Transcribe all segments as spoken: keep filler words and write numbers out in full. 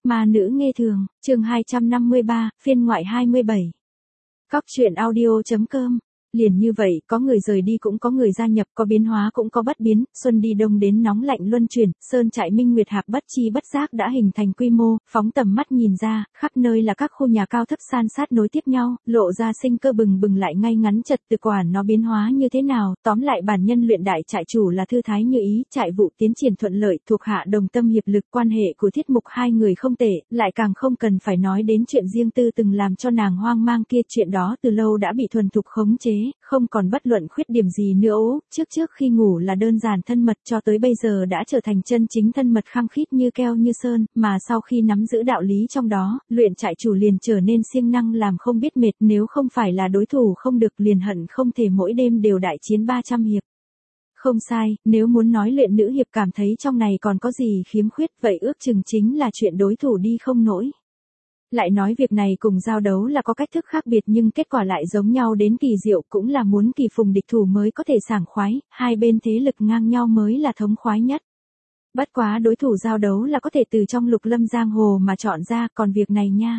Ma nữ nghe thường, chương hai trăm năm mươi ba, phiên ngoại hai mươi bảy. Cóc truyện audio chấm com. Liền như vậy, có người rời đi cũng có người gia nhập, có biến hóa cũng có bất biến, xuân đi đông đến nóng lạnh luân chuyển, sơn trại Minh Nguyệt Hạp bất chi bất giác đã hình thành quy mô, phóng tầm mắt nhìn ra, khắp nơi là các khu nhà cao thấp san sát nối tiếp nhau, lộ ra sinh cơ bừng bừng lại ngay ngắn trật tự. Quản nó biến hóa như thế nào, tóm lại bản nhân luyện đại trại chủ là thư thái như ý, trại vụ tiến triển thuận lợi, thuộc hạ đồng tâm hiệp lực, quan hệ của Thiết Mục hai người không tệ, lại càng không cần phải nói đến chuyện riêng tư từng làm cho nàng hoang mang kia, chuyện đó từ lâu đã bị thuần thục khống chế, không còn bất luận khuyết điểm gì nữa. Ố, trước trước khi ngủ là đơn giản thân mật, cho tới bây giờ đã trở thành chân chính thân mật khăng khít như keo như sơn, mà sau khi nắm giữ đạo lý trong đó, luyện trại chủ liền trở nên siêng năng làm không biết mệt, nếu không phải là đối thủ không được liền hận không thể mỗi đêm đều đại chiến ba trăm hiệp. Không sai, nếu muốn nói luyện nữ hiệp cảm thấy trong này còn có gì khiếm khuyết, vậy ước chừng chính là chuyện đối thủ đi không nổi. Lại nói việc này cùng giao đấu là có cách thức khác biệt nhưng kết quả lại giống nhau đến kỳ diệu, cũng là muốn kỳ phùng địch thủ mới có thể sảng khoái, hai bên thế lực ngang nhau mới là thống khoái nhất. Bất quá đối thủ giao đấu là có thể từ trong lục lâm giang hồ mà chọn ra, còn việc này nha.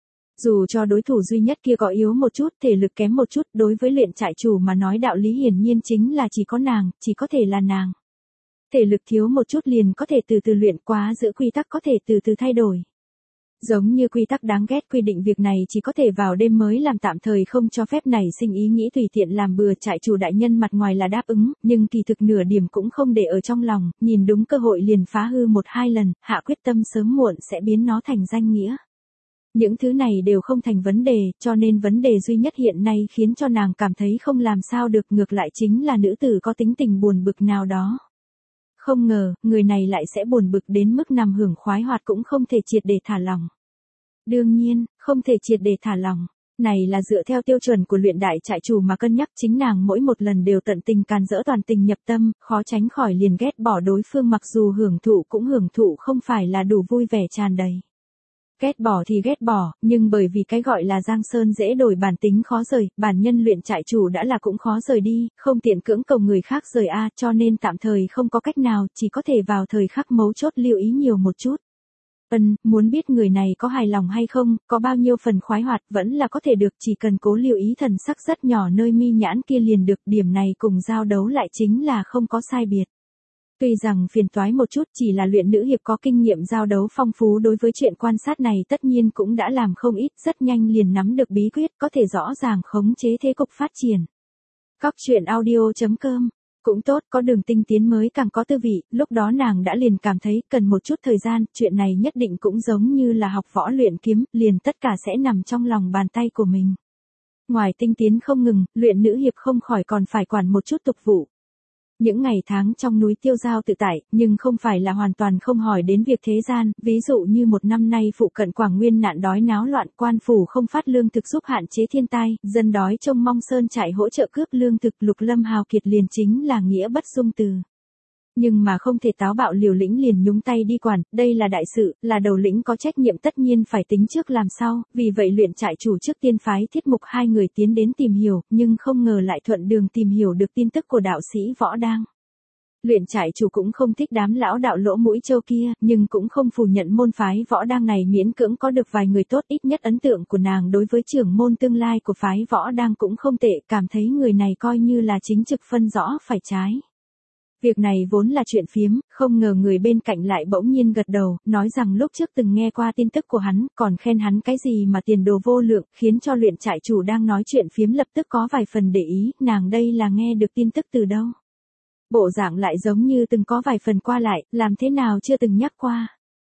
Dù cho đối thủ duy nhất kia có yếu một chút, thể lực kém một chút, đối với luyện trại chủ mà nói đạo lý hiển nhiên chính là chỉ có nàng, chỉ có thể là nàng. Thể lực thiếu một chút liền có thể từ từ luyện, quá giữ quy tắc có thể từ từ thay đổi. Giống như quy tắc đáng ghét quy định việc này chỉ có thể vào đêm mới làm, tạm thời không cho phép này sinh ý nghĩ tùy tiện làm bừa. Trại chủ đại nhân mặt ngoài là đáp ứng, nhưng kỳ thực nửa điểm cũng không để ở trong lòng, nhìn đúng cơ hội liền phá hư một hai lần, hạ quyết tâm sớm muộn sẽ biến nó thành danh nghĩa. Những thứ này đều không thành vấn đề, cho nên vấn đề duy nhất hiện nay khiến cho nàng cảm thấy không làm sao được, ngược lại chính là nữ tử có tính tình buồn bực nào đó. Không ngờ, người này lại sẽ buồn bực đến mức nằm hưởng khoái hoạt cũng không thể triệt để thả lòng. Đương nhiên, không thể triệt để thả lòng. Này là dựa theo tiêu chuẩn của luyện đại trại chủ mà cân nhắc, chính nàng mỗi một lần đều tận tình càn dỡ toàn tình nhập tâm, khó tránh khỏi liền ghét bỏ đối phương, mặc dù hưởng thụ cũng hưởng thụ không phải là đủ vui vẻ tràn đầy. Ghét bỏ thì ghét bỏ, nhưng bởi vì cái gọi là giang sơn dễ đổi bản tính khó rời, bản nhân luyện trại chủ đã là cũng khó rời đi, không tiện cưỡng cầu người khác rời a, cho nên tạm thời không có cách nào, chỉ có thể vào thời khắc mấu chốt lưu ý nhiều một chút. Ân, muốn biết người này có hài lòng hay không, có bao nhiêu phần khoái hoạt, vẫn là có thể được, chỉ cần cố lưu ý thần sắc rất nhỏ nơi mi nhãn kia liền được, điểm này cùng giao đấu lại chính là không có sai biệt. Tuy rằng phiền toái một chút, chỉ là luyện nữ hiệp có kinh nghiệm giao đấu phong phú, đối với chuyện quan sát này tất nhiên cũng đã làm không ít, rất nhanh liền nắm được bí quyết, có thể rõ ràng khống chế thế cục phát triển. Cóc truyện audio chấm com. Cũng tốt, có đường tinh tiến mới càng có tư vị, lúc đó nàng đã liền cảm thấy cần một chút thời gian, chuyện này nhất định cũng giống như là học võ luyện kiếm, liền tất cả sẽ nằm trong lòng bàn tay của mình. Ngoài tinh tiến không ngừng, luyện nữ hiệp không khỏi còn phải quản một chút tục vụ. Những ngày tháng trong núi tiêu giao tự tại, nhưng không phải là hoàn toàn không hỏi đến việc thế gian, ví dụ như một năm nay phụ cận Quảng Nguyên nạn đói náo loạn, quan phủ không phát lương thực giúp hạn chế thiên tai, dân đói trông mong sơn trại hỗ trợ cướp lương thực, lục lâm hào kiệt liền chính là nghĩa bất dung từ. Nhưng mà không thể táo bạo liều lĩnh liền nhúng tay đi quản, đây là đại sự, là đầu lĩnh có trách nhiệm tất nhiên phải tính trước làm sau, vì vậy luyện trại chủ trước tiên phái Thiết Mục hai người tiến đến tìm hiểu, nhưng không ngờ lại thuận đường tìm hiểu được tin tức của đạo sĩ Võ Đang. Luyện trại chủ cũng không thích đám lão đạo lỗ mũi trâu kia, nhưng cũng không phủ nhận môn phái Võ Đang này miễn cưỡng có được vài người tốt, ít nhất ấn tượng của nàng đối với trưởng môn tương lai của phái Võ Đang cũng không tệ, cảm thấy người này coi như là chính trực phân rõ phải trái. Việc này vốn là chuyện phiếm, không ngờ người bên cạnh lại bỗng nhiên gật đầu, nói rằng lúc trước từng nghe qua tin tức của hắn, còn khen hắn cái gì mà tiền đồ vô lượng, khiến cho luyện trại chủ đang nói chuyện phiếm lập tức có vài phần để ý, nàng đây là nghe được tin tức từ đâu. Bộ dạng lại giống như từng có vài phần qua lại, làm thế nào chưa từng nhắc qua.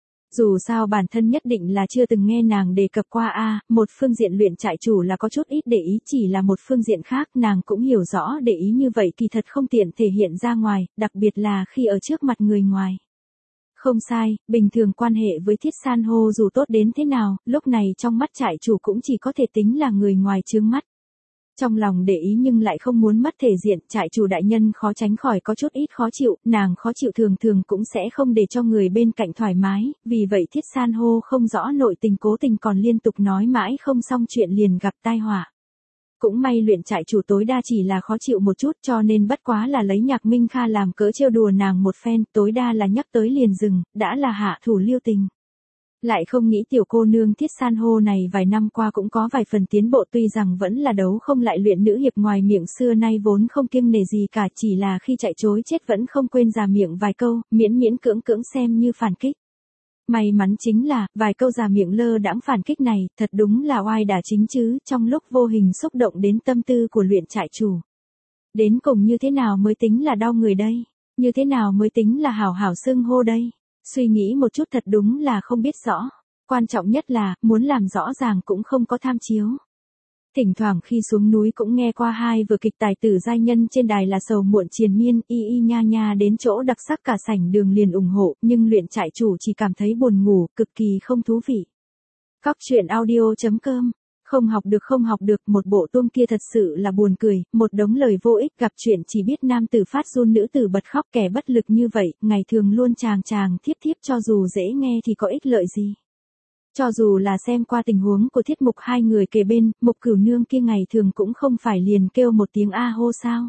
Dù sao bản thân nhất định là chưa từng nghe nàng đề cập qua a, một phương diện luyện trại chủ là có chút ít để ý, chỉ là một phương diện khác nàng cũng hiểu rõ để ý như vậy kỳ thật không tiện thể hiện ra ngoài, đặc biệt là khi ở trước mặt người ngoài. Không sai, bình thường quan hệ với Thiết San hô dù tốt đến thế nào, lúc này trong mắt trại chủ cũng chỉ có thể tính là người ngoài chướng mắt. Trong lòng để ý nhưng lại không muốn mất thể diện, trại chủ đại nhân khó tránh khỏi có chút ít khó chịu, nàng khó chịu thường thường cũng sẽ không để cho người bên cạnh thoải mái, vì vậy Thiết San hô không rõ nội tình cố tình còn liên tục nói mãi không xong chuyện liền gặp tai họa. Cũng may luyện trại chủ tối đa chỉ là khó chịu một chút, cho nên bất quá là lấy Nhạc Minh Kha làm cớ trêu đùa nàng một phen, tối đa là nhắc tới liền dừng, đã là hạ thủ lưu tình. Lại không nghĩ tiểu cô nương Thiết San hô này vài năm qua cũng có vài phần tiến bộ, tuy rằng vẫn là đấu không lại luyện nữ hiệp, ngoài miệng xưa nay vốn không kiêng nể gì cả, chỉ là khi chạy trối chết vẫn không quên già miệng vài câu, miễn miễn cưỡng cưỡng xem như phản kích. May mắn chính là, vài câu già miệng lơ đãng phản kích này, thật đúng là oai đả chính chứ, trong lúc vô hình xúc động đến tâm tư của luyện trại chủ. Đến cùng như thế nào mới tính là đau người đây? Như thế nào mới tính là hảo hảo xưng hô đây? Suy nghĩ một chút thật đúng là không biết rõ. Quan trọng nhất là, muốn làm rõ ràng cũng không có tham chiếu. Thỉnh thoảng khi xuống núi cũng nghe qua hai vừa kịch tài tử giai nhân trên đài là sầu muộn triền miên, y y nha nha đến chỗ đặc sắc cả sảnh đường liền ủng hộ, nhưng luyện trại chủ chỉ cảm thấy buồn ngủ, cực kỳ không thú vị. Cóc truyện audio chấm com. Không học được không học được, một bộ tôm kia thật sự là buồn cười, một đống lời vô ích, gặp chuyện chỉ biết nam tử phát run nữ tử bật khóc, kẻ bất lực như vậy, ngày thường luôn chàng chàng thiếp thiếp, cho dù dễ nghe thì có ích lợi gì. Cho dù là xem qua tình huống của Thiết Mục hai người kề bên, Mục Cửu Nương kia ngày thường cũng không phải liền kêu một tiếng a hô sao.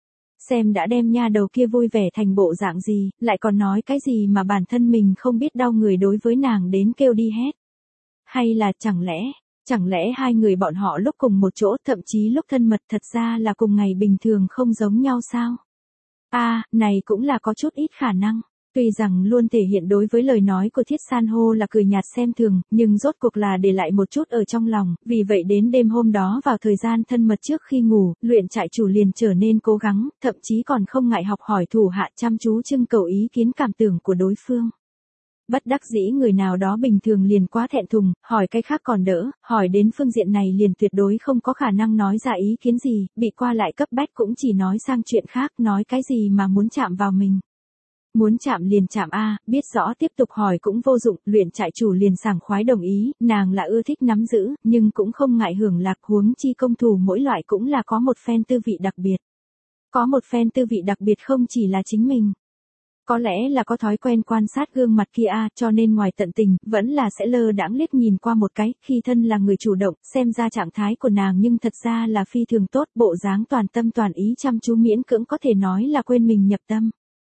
Xem đã đem nha đầu kia vui vẻ thành bộ dạng gì, lại còn nói cái gì mà bản thân mình không biết đau người đối với nàng đến kêu đi hét. Hay là chẳng lẽ, chẳng lẽ hai người bọn họ lúc cùng một chỗ, thậm chí lúc thân mật thật ra là cùng ngày bình thường không giống nhau sao? A, à, này cũng là có chút ít khả năng. Tuy rằng luôn thể hiện đối với lời nói của Thiết San hô là cười nhạt xem thường, nhưng rốt cuộc là để lại một chút ở trong lòng, vì vậy đến đêm hôm đó vào thời gian thân mật trước khi ngủ, luyện trại chủ liền trở nên cố gắng, thậm chí còn không ngại học hỏi thủ hạ chăm chú trưng cầu ý kiến cảm tưởng của đối phương. Bất đắc dĩ người nào đó bình thường liền quá thẹn thùng, hỏi cái khác còn đỡ, hỏi đến phương diện này liền tuyệt đối không có khả năng nói ra ý kiến gì, bị qua lại cấp bách cũng chỉ nói sang chuyện khác, nói cái gì mà muốn chạm vào mình. Muốn chạm liền chạm a, biết rõ tiếp tục hỏi cũng vô dụng, luyện trại chủ liền sảng khoái đồng ý, nàng là ưa thích nắm giữ, nhưng cũng không ngại hưởng lạc, huống chi công thủ mỗi loại cũng là có một phen tư vị đặc biệt. Có một phen tư vị đặc biệt không chỉ là chính mình. Có lẽ là có thói quen quan sát gương mặt kia a, cho nên ngoài tận tình, vẫn là sẽ lơ đãng liếc nhìn qua một cái, khi thân là người chủ động, xem ra trạng thái của nàng nhưng thật ra là phi thường tốt, bộ dáng toàn tâm toàn ý chăm chú miễn cưỡng có thể nói là quên mình nhập tâm.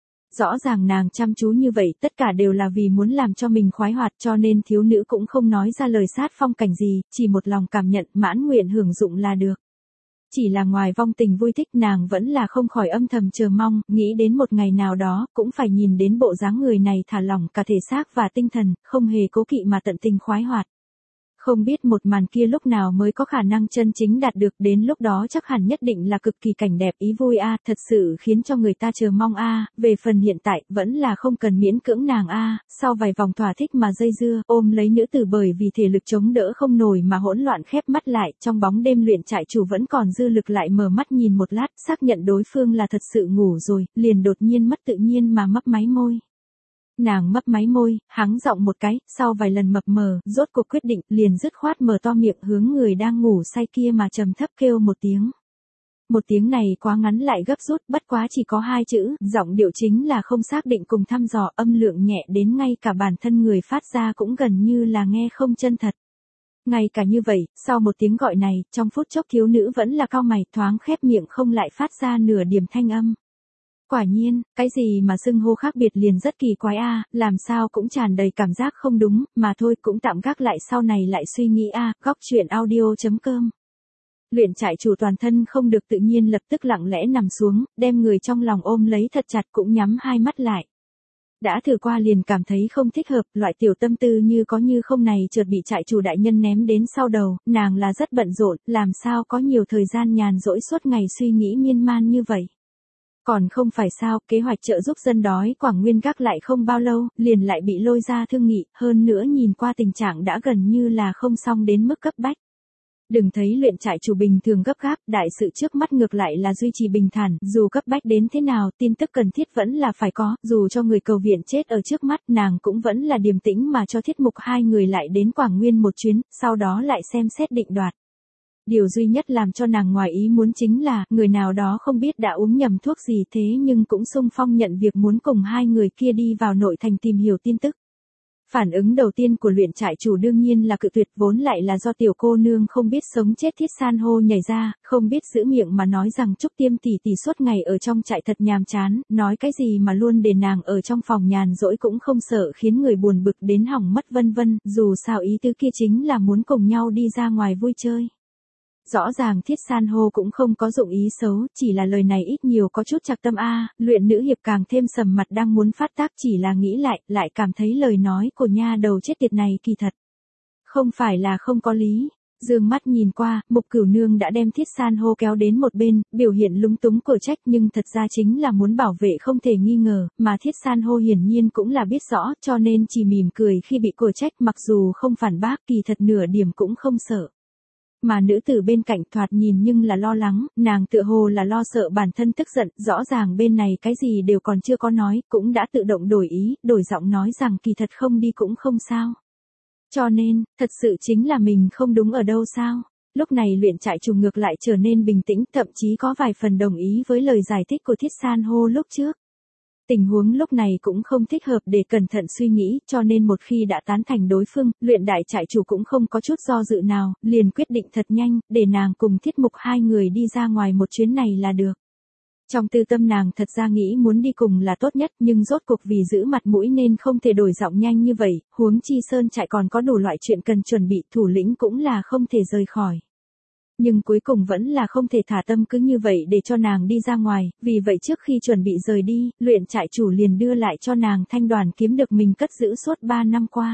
Rõ ràng nàng chăm chú như vậy tất cả đều là vì muốn làm cho mình khoái hoạt, cho nên thiếu nữ cũng không nói ra lời sát phong cảnh gì, chỉ một lòng cảm nhận mãn nguyện hưởng dụng là được. Chỉ là ngoài vong tình vui thích nàng vẫn là không khỏi âm thầm chờ mong, nghĩ đến một ngày nào đó cũng phải nhìn đến bộ dáng người này thả lỏng cả thể xác và tinh thần, không hề cố kỵ mà tận tình khoái hoạt. Không biết một màn kia lúc nào mới có khả năng chân chính đạt được, đến lúc đó chắc hẳn nhất định là cực kỳ cảnh đẹp ý vui a, thật sự khiến cho người ta chờ mong a, về phần hiện tại, vẫn là không cần miễn cưỡng nàng a, sau vài vòng thỏa thích mà dây dưa, ôm lấy nữ tử bởi vì thể lực chống đỡ không nổi mà hỗn loạn khép mắt lại, trong bóng đêm luyện trại chủ vẫn còn dư lực lại mở mắt nhìn một lát, xác nhận đối phương là thật sự ngủ rồi, liền đột nhiên mất tự nhiên mà mấp máy môi. Nàng mấp máy môi, hắng giọng một cái, sau vài lần mập mờ, rốt cuộc quyết định, liền dứt khoát mở to miệng hướng người đang ngủ say kia mà trầm thấp kêu một tiếng. Một tiếng này quá ngắn lại gấp rút, bất quá chỉ có hai chữ, giọng điệu chính là không xác định cùng thăm dò, âm lượng nhẹ đến ngay cả bản thân người phát ra cũng gần như là nghe không chân thật. Ngay cả như vậy, sau một tiếng gọi này, trong phút chốc thiếu nữ vẫn là cau mày, thoáng khép miệng không lại phát ra nửa điểm thanh âm. Quả nhiên, cái gì mà xưng hô khác biệt liền rất kỳ quái a, làm sao cũng tràn đầy cảm giác không đúng, mà thôi cũng tạm gác lại sau này lại suy nghĩ a, góc truyện audio chấm com. Luyện trại chủ toàn thân không được tự nhiên lập tức lặng lẽ nằm xuống, đem người trong lòng ôm lấy thật chặt cũng nhắm hai mắt lại. Đã thử qua liền cảm thấy không thích hợp, loại tiểu tâm tư như có như không này chợt bị trại chủ đại nhân ném đến sau đầu, nàng là rất bận rộn, làm sao có nhiều thời gian nhàn rỗi suốt ngày suy nghĩ miên man như vậy. Còn không phải sao, kế hoạch trợ giúp dân đói Quảng Nguyên gác lại không bao lâu, liền lại bị lôi ra thương nghị, hơn nữa nhìn qua tình trạng đã gần như là không xong đến mức cấp bách. Đừng thấy luyện trại chủ bình thường gấp gáp, đại sự trước mắt ngược lại là duy trì bình thản, dù cấp bách đến thế nào, tin tức cần thiết vẫn là phải có, dù cho người cầu viện chết ở trước mắt, nàng cũng vẫn là điềm tĩnh mà cho Thiết Mục hai người lại đến Quảng Nguyên một chuyến, sau đó lại xem xét định đoạt. Điều duy nhất làm cho nàng ngoài ý muốn chính là, người nào đó không biết đã uống nhầm thuốc gì thế nhưng cũng xung phong nhận việc muốn cùng hai người kia đi vào nội thành tìm hiểu tin tức. Phản ứng đầu tiên của luyện trại chủ đương nhiên là cự tuyệt, vốn lại là do tiểu cô nương không biết sống chết Thiết San hô nhảy ra, không biết giữ miệng mà nói rằng Trúc Tiêm tỷ tỷ suốt ngày ở trong trại thật nhàm chán, nói cái gì mà luôn để nàng ở trong phòng nhàn rỗi cũng không sợ khiến người buồn bực đến hỏng mất vân vân, dù sao ý tứ kia chính là muốn cùng nhau đi ra ngoài vui chơi. Rõ ràng Thiết San hô cũng không có dụng ý xấu, chỉ là lời này ít nhiều có chút chạc tâm a. Luyện nữ hiệp càng thêm sầm mặt đang muốn phát tác, chỉ là nghĩ lại, lại cảm thấy lời nói của nha đầu chết tiệt này kỳ thật không phải là không có lý. Dương mắt nhìn qua, Mục Cửu Nương đã đem Thiết San hô kéo đến một bên, biểu hiện lúng túng của trách nhưng thật ra chính là muốn bảo vệ không thể nghi ngờ, mà Thiết San hô hiển nhiên cũng là biết rõ, cho nên chỉ mỉm cười khi bị của trách, mặc dù không phản bác, kỳ thật nửa điểm cũng không sợ. Mà nữ tử bên cạnh thoạt nhìn nhưng là lo lắng, nàng tựa hồ là lo sợ bản thân tức giận, rõ ràng bên này cái gì đều còn chưa có nói, cũng đã tự động đổi ý, đổi giọng nói rằng kỳ thật không đi cũng không sao. Cho nên, thật sự chính là mình không đúng ở đâu sao? Lúc này luyện trại chủ ngược lại trở nên bình tĩnh, thậm chí có vài phần đồng ý với lời giải thích của Thiết San hô lúc trước. Tình huống lúc này cũng không thích hợp để cẩn thận suy nghĩ, cho nên một khi đã tán thành đối phương, luyện đại trại chủ cũng không có chút do dự nào, liền quyết định thật nhanh, để nàng cùng Thiết Mục hai người đi ra ngoài một chuyến này là được. Trong tư tâm nàng thật ra nghĩ muốn đi cùng là tốt nhất, nhưng rốt cuộc vì giữ mặt mũi nên không thể đổi giọng nhanh như vậy, huống chi sơn trại còn có đủ loại chuyện cần chuẩn bị, thủ lĩnh cũng là không thể rời khỏi. Nhưng cuối cùng vẫn là không thể thả tâm cứ như vậy để cho nàng đi ra ngoài, vì vậy trước khi chuẩn bị rời đi, luyện trại chủ liền đưa lại cho nàng thanh đoàn kiếm được mình cất giữ suốt ba năm qua.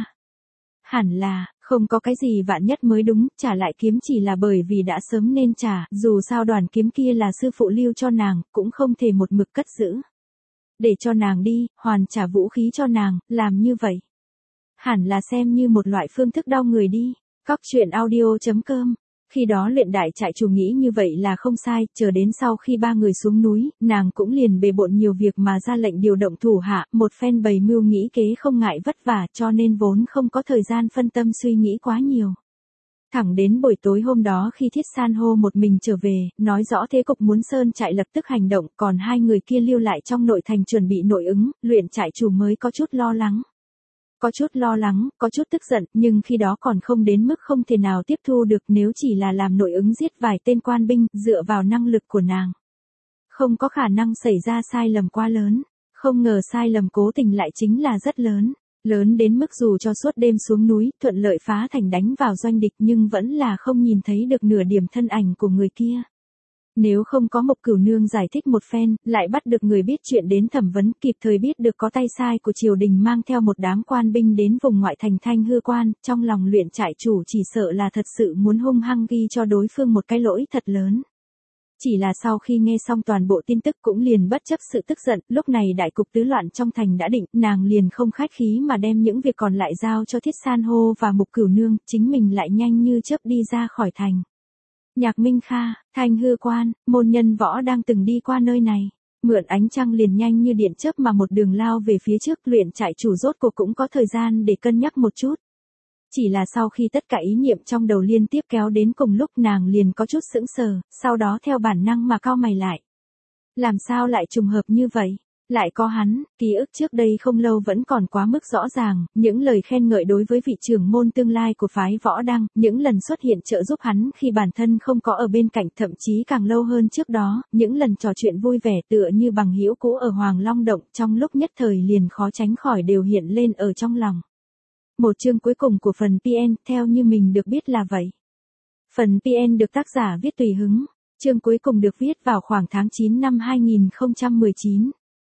Hẳn là, không có cái gì vạn nhất mới đúng, trả lại kiếm chỉ là bởi vì đã sớm nên trả, dù sao đoàn kiếm kia là sư phụ lưu cho nàng, cũng không thể một mực cất giữ. Để cho nàng đi, hoàn trả vũ khí cho nàng, làm như vậy hẳn là xem như một loại phương thức đau người đi. Cóc truyện audio chấm com. Khi đó luyện đại trại chủ nghĩ như vậy là không sai, chờ đến sau khi ba người xuống núi, nàng cũng liền bề bộn nhiều việc mà ra lệnh điều động thủ hạ, một phen bày mưu nghĩ kế không ngại vất vả, cho nên vốn không có thời gian phân tâm suy nghĩ quá nhiều. Thẳng đến buổi tối hôm đó khi Thiết San hô một mình trở về, nói rõ thế cục muốn sơn trại lập tức hành động, còn hai người kia lưu lại trong nội thành chuẩn bị nội ứng, luyện trại chủ mới có chút lo lắng. Có chút lo lắng, có chút tức giận, nhưng khi đó còn không đến mức không thể nào tiếp thu được, nếu chỉ là làm nội ứng giết vài tên quan binh, dựa vào năng lực của nàng, không có khả năng xảy ra sai lầm quá lớn, không ngờ sai lầm cố tình lại chính là rất lớn, lớn đến mức dù cho suốt đêm xuống núi, thuận lợi phá thành đánh vào doanh địch nhưng vẫn là không nhìn thấy được nửa điểm thân ảnh của người kia. Nếu không có Mộc Cửu Nương giải thích một phen, lại bắt được người biết chuyện đến thẩm vấn, kịp thời biết được có tay sai của triều đình mang theo một đám quan binh đến vùng ngoại thành Thanh Hư Quan, trong lòng luyện trại chủ chỉ sợ là thật sự muốn hung hăng ghi cho đối phương một cái lỗi thật lớn. Chỉ là sau khi nghe xong toàn bộ tin tức cũng liền bất chấp sự tức giận, lúc này đại cục tứ loạn trong thành đã định, nàng liền không khách khí mà đem những việc còn lại giao cho Thiết San hô và Mộc Cửu Nương, chính mình lại nhanh như chớp đi ra khỏi thành. Nhạc Minh Kha, Thanh Hư Quan, môn nhân võ đang từng đi qua nơi này, mượn ánh trăng liền nhanh như điện chớp mà một đường lao về phía trước, luyện trại chủ rốt cuộc cũng có thời gian để cân nhắc một chút. Chỉ là sau khi tất cả ý niệm trong đầu liên tiếp kéo đến cùng lúc, nàng liền có chút sững sờ, sau đó theo bản năng mà cau mày lại. Làm sao lại trùng hợp như vậy? Lại có hắn, ký ức trước đây không lâu vẫn còn quá mức rõ ràng, những lời khen ngợi đối với vị trưởng môn tương lai của phái võ đăng, những lần xuất hiện trợ giúp hắn khi bản thân không có ở bên cạnh, thậm chí càng lâu hơn trước đó, những lần trò chuyện vui vẻ tựa như bằng hữu cũ ở Hoàng Long Động, trong lúc nhất thời liền khó tránh khỏi đều hiện lên ở trong lòng. Một chương cuối cùng của phần pê en, theo như mình được biết là vậy. Phần pê en được tác giả viết tùy hứng, chương cuối cùng được viết vào khoảng tháng chín năm hai nghìn không trăm mười chín.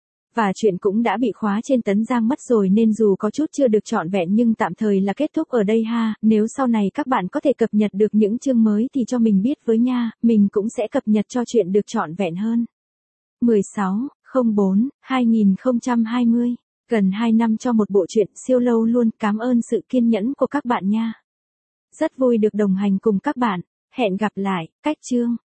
Và chuyện cũng đã bị khóa trên Tấn Giang mất rồi nên dù có chút chưa được trọn vẹn nhưng tạm thời là kết thúc ở đây ha, nếu sau này các bạn có thể cập nhật được những chương mới thì cho mình biết với nha, mình cũng sẽ cập nhật cho chuyện được trọn vẹn hơn. mười sáu không bốn hai nghìn không trăm hai mươi, gần hai năm cho một bộ truyện siêu lâu luôn, cảm ơn sự kiên nhẫn của các bạn nha. Rất vui được đồng hành cùng các bạn, hẹn gặp lại, cách chương.